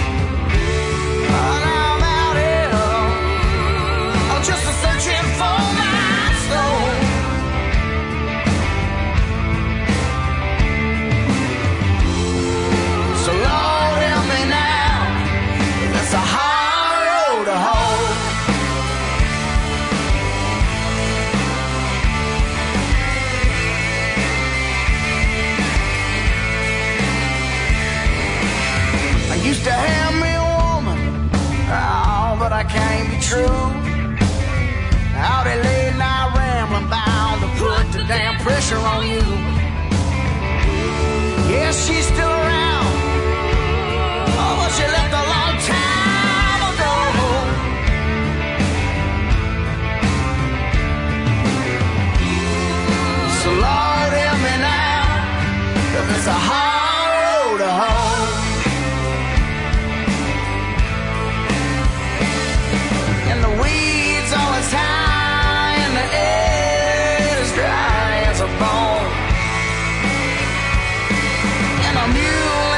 And I'm out here, I'm just searching for my soul. So Lord help me now. It's a hard road to hoe. I used to have me a woman, oh, but I can't be true. Out at late night rambling, bound to put the damn pressure on you. Yes, she's still around, oh, but she left a long time ago. So Lord help me now, 'cause it's a hard road to hoe. And the weeds all as high, and the air is dry as a bone. And a mule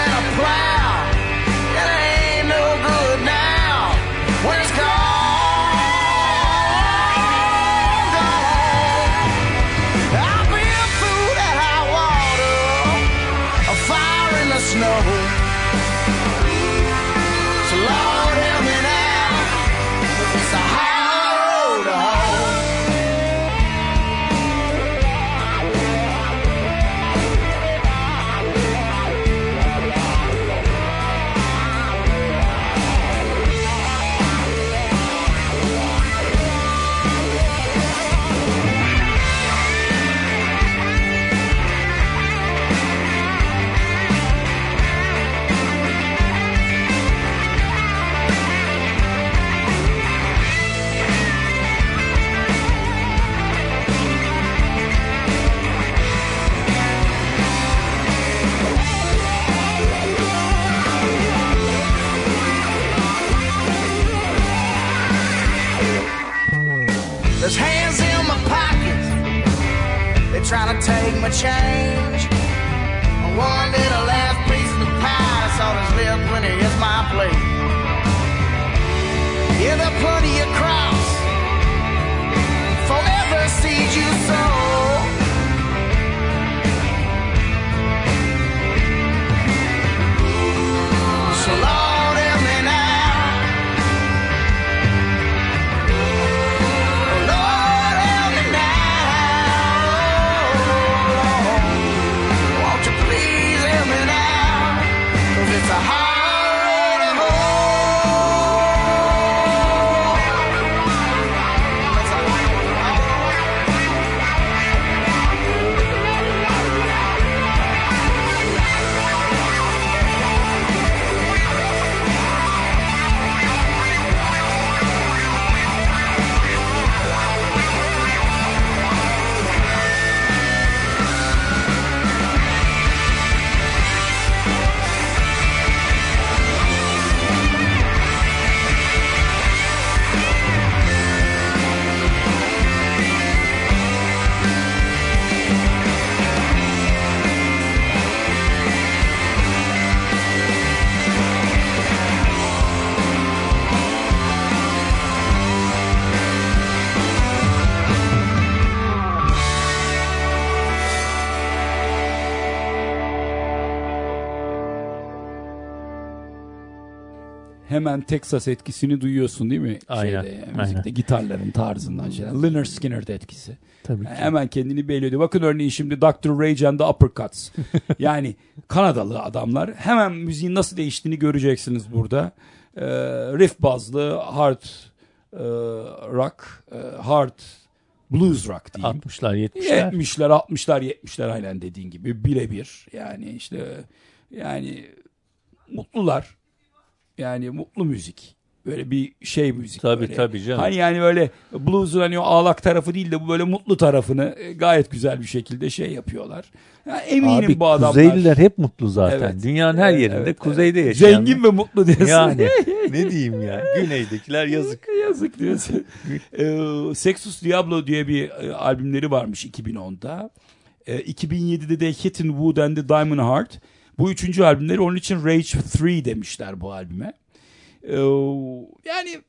trying to take my change. One little last piece of the pie that's on his lip when he hits my plate. Yeah, they'll put you across for every seed you sow. So Lord, help me now. Oh, Lord, help me now. Won't you please help me now? 'Cause it's a hard road to hoe. Hemen Texas etkisini duyuyorsun değil mi? Aynen, Şeyde, aynen. müzikte, gitarların tarzından şeyler. Lynyrd Skynyrd etkisi. Tabii ki. Hemen kendini belli ediyor. Bakın örneğin şimdi doktor Rage and the Uppercuts. Yani Kanadalı adamlar. Hemen müziğin nasıl değiştiğini göreceksiniz burada. Ee, riff bazlı hard e, rock, e, hard blues rock diyeyim. altmışlar yetmişler. yetmişler altmışlar yetmişler aynen dediğin gibi birebir. Yani işte yani mutlular. Yani mutlu müzik. Böyle bir şey müzik. Tabii böyle. tabii canım. Hani yani böyle blues'un hani o ağlak tarafı değil de bu böyle mutlu tarafını gayet güzel bir şekilde şey yapıyorlar. Yani eminim Abi, bu adamlar. Kuzeyliler hep mutlu zaten. Evet. Dünyanın her Evet, yerinde evet, kuzeyde evet. yaşayan. Zengin ve mutlu diyorsun. Yani ne diyeyim ya. Güneydekiler yazık. Yazık diyorsun. ee, Sextus Diablo diye bir e, albümleri varmış iki bin onda. E, iki bin yedide de Hittin' Wood and the Diamond Heart. Bu üçüncü albümleri, onun için Rage üç demişler bu albüme. Ee, yani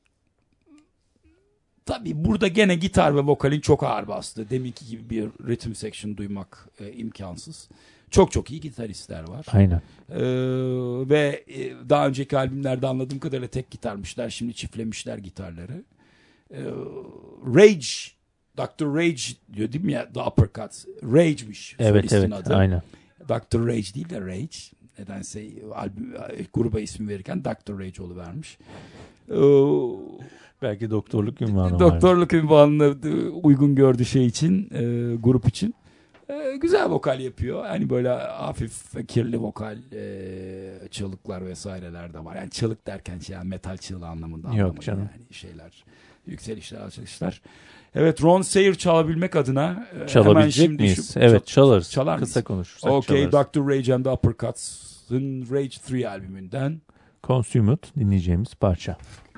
tabii burada gene gitar ve vokalin çok ağır bastı. Deminki gibi bir rhythm section duymak e, imkansız. Çok çok iyi gitaristler var. Aynen. Ee, ve e, daha önceki albümlerde anladığım kadarıyla tek gitarmışlar. Şimdi çiftlemişler gitarları. Ee, Rage, doktor Rage diyor değil mi ya? The Uppercuts. Rage'miş. Evet evet adı. aynen. doktor Rage değil de Rage. Nedense albüm, gruba ismi verirken doktor Rage oluvermiş. Ee, Belki doktorluk ünvanı var. doktorluk ünvanını uygun gördüğü şey için, e, grup için. E, güzel vokal yapıyor. Hani böyle hafif kirli vokal e, çığlıklar vesaireler de var. Yani çığlık derken şey yani metal çığlığı anlamında. Yok canım. Yani şeyler, yükselişler, alçalışlar. Evet, Ron Sayer çalabilmek adına e, Çalabilecek hemen miyiz? şu, evet çalarız. çalar Kısa mıyız? konuşursak Okay, çalarız. doktor Rage and the Uppercuts'ın Rage üç albümünden Consumed dinleyeceğimiz parça.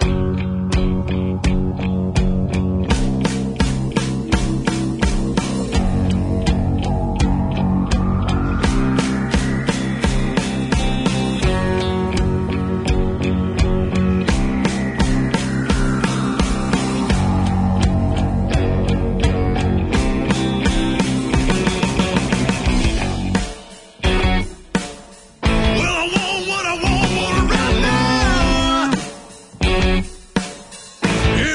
Well, I want what I want, want right now.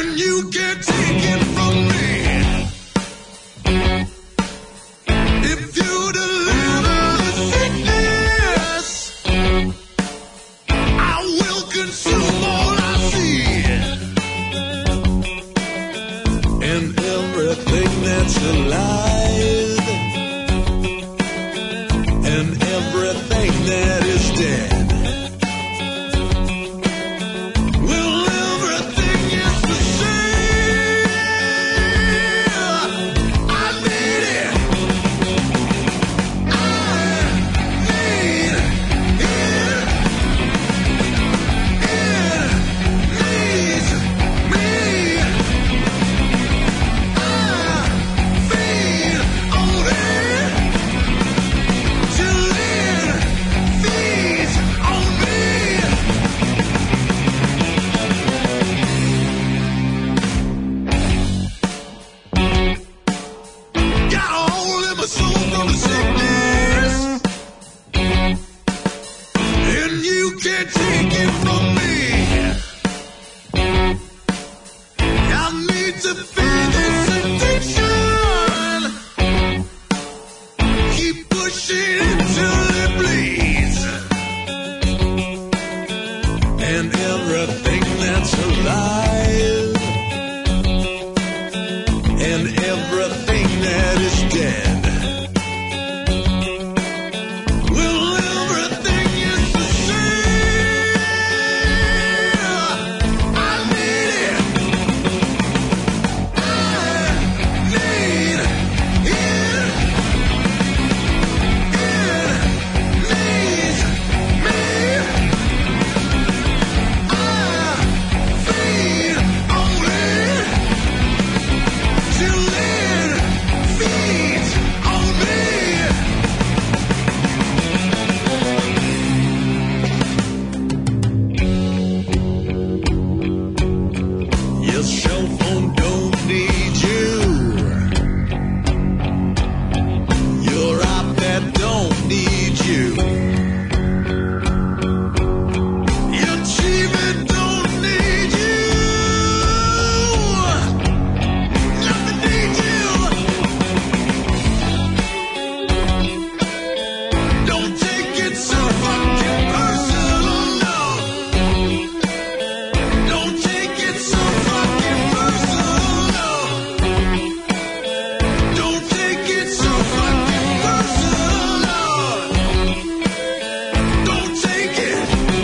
everything that's alive and everything that is dead. Well, everything is the same. I need it. I need it. It needs me. I feed only till it feeds on me. Your cell phone don't need you. Your iPad don't need you. Your T V don't need you. Nothing needs you. Don't take it so fucking personal, no. Don't take it so fucking personal, no. Don't take it so fucking personal, no. Don't take it.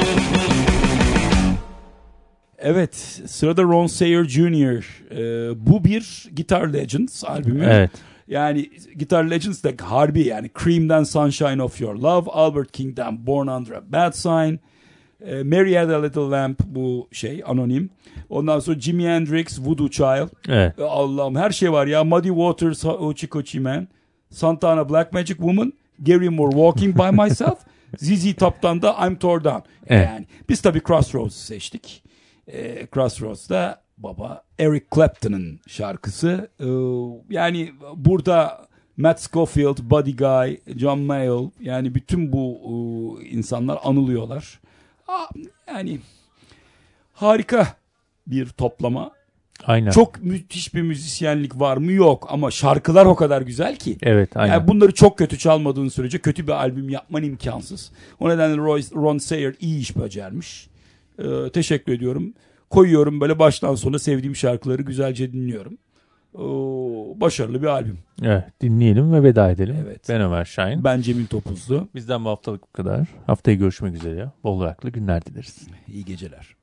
Evet, sırada Ron Sayer Junior Ee, bu bir Guitar Legends albümü. Evet. Yani Guitar Legends de harbi yani Cream'den Sunshine of Your Love, Albert King'den Born Under a Bad Sign, e, Mary Had a Little Lamp bu şey anonim. Ondan sonra Jimi Hendrix, Voodoo Child. Evet. E, Allah'ım her şey var ya. Muddy Waters, Hoochie Coochie Man, Santana Black Magic Woman, Gary Moore Walking by Myself, Z Z Top'tan da I'm Tore Down. Evet. Yani biz tabii Crossroads'u seçtik. E, Crossroads'da baba Eric Clapton'ın şarkısı. E, yani burada Matt Scofield, Buddy Guy, John Mayall yani bütün bu e, insanlar anılıyorlar. Aa, yani harika bir toplama. Aynen. Çok müthiş bir müzisyenlik var mı? Yok ama şarkılar o kadar güzel ki. Evet, aynen. Yani bunları çok kötü çalmadığın sürece kötü bir albüm yapman imkansız. O nedenle Roy, Ron Sayer iyi iş becermiş. Ee, teşekkür ediyorum. Koyuyorum böyle baştan sona sevdiğim şarkıları güzelce dinliyorum. Ee, başarılı bir albüm. Evet, dinleyelim ve veda edelim. Evet. Ben Ömer Şahin. Ben Cemil Topuzlu. Bizden bu haftalık bu kadar. Haftaya görüşmek üzere. Bol raklı günler dileriz. İyi geceler.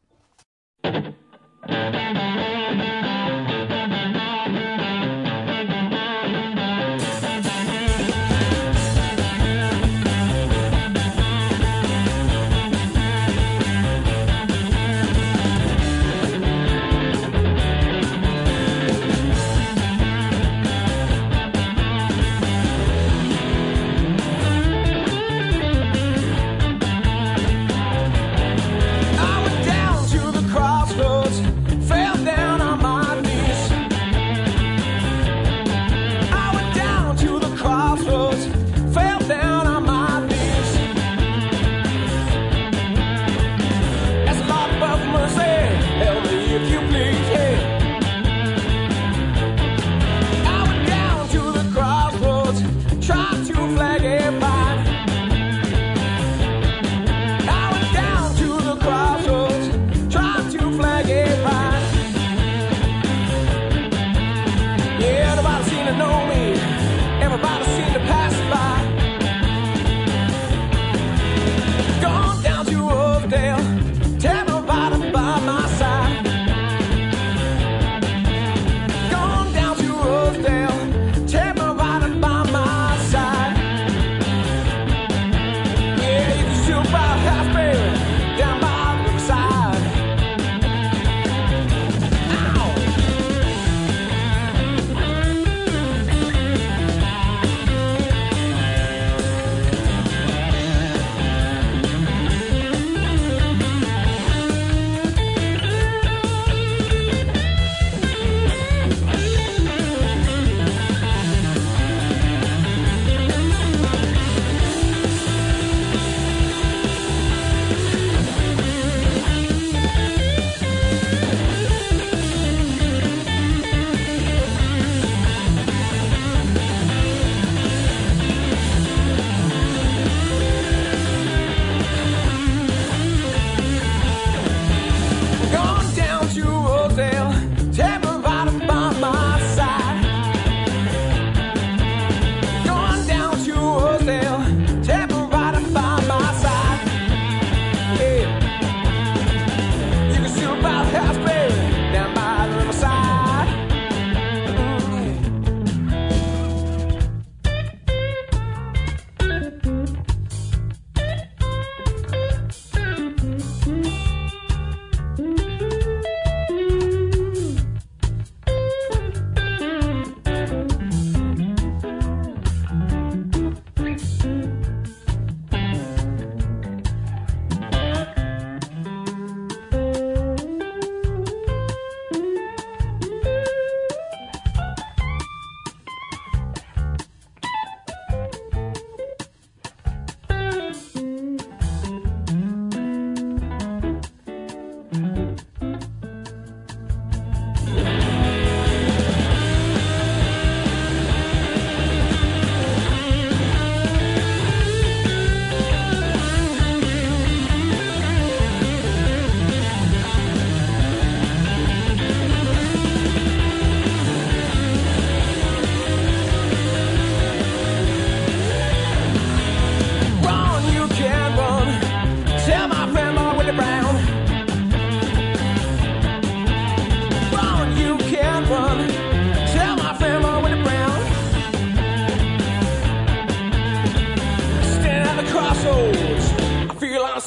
I went down to the crossroads, fell down.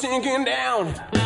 sinking down.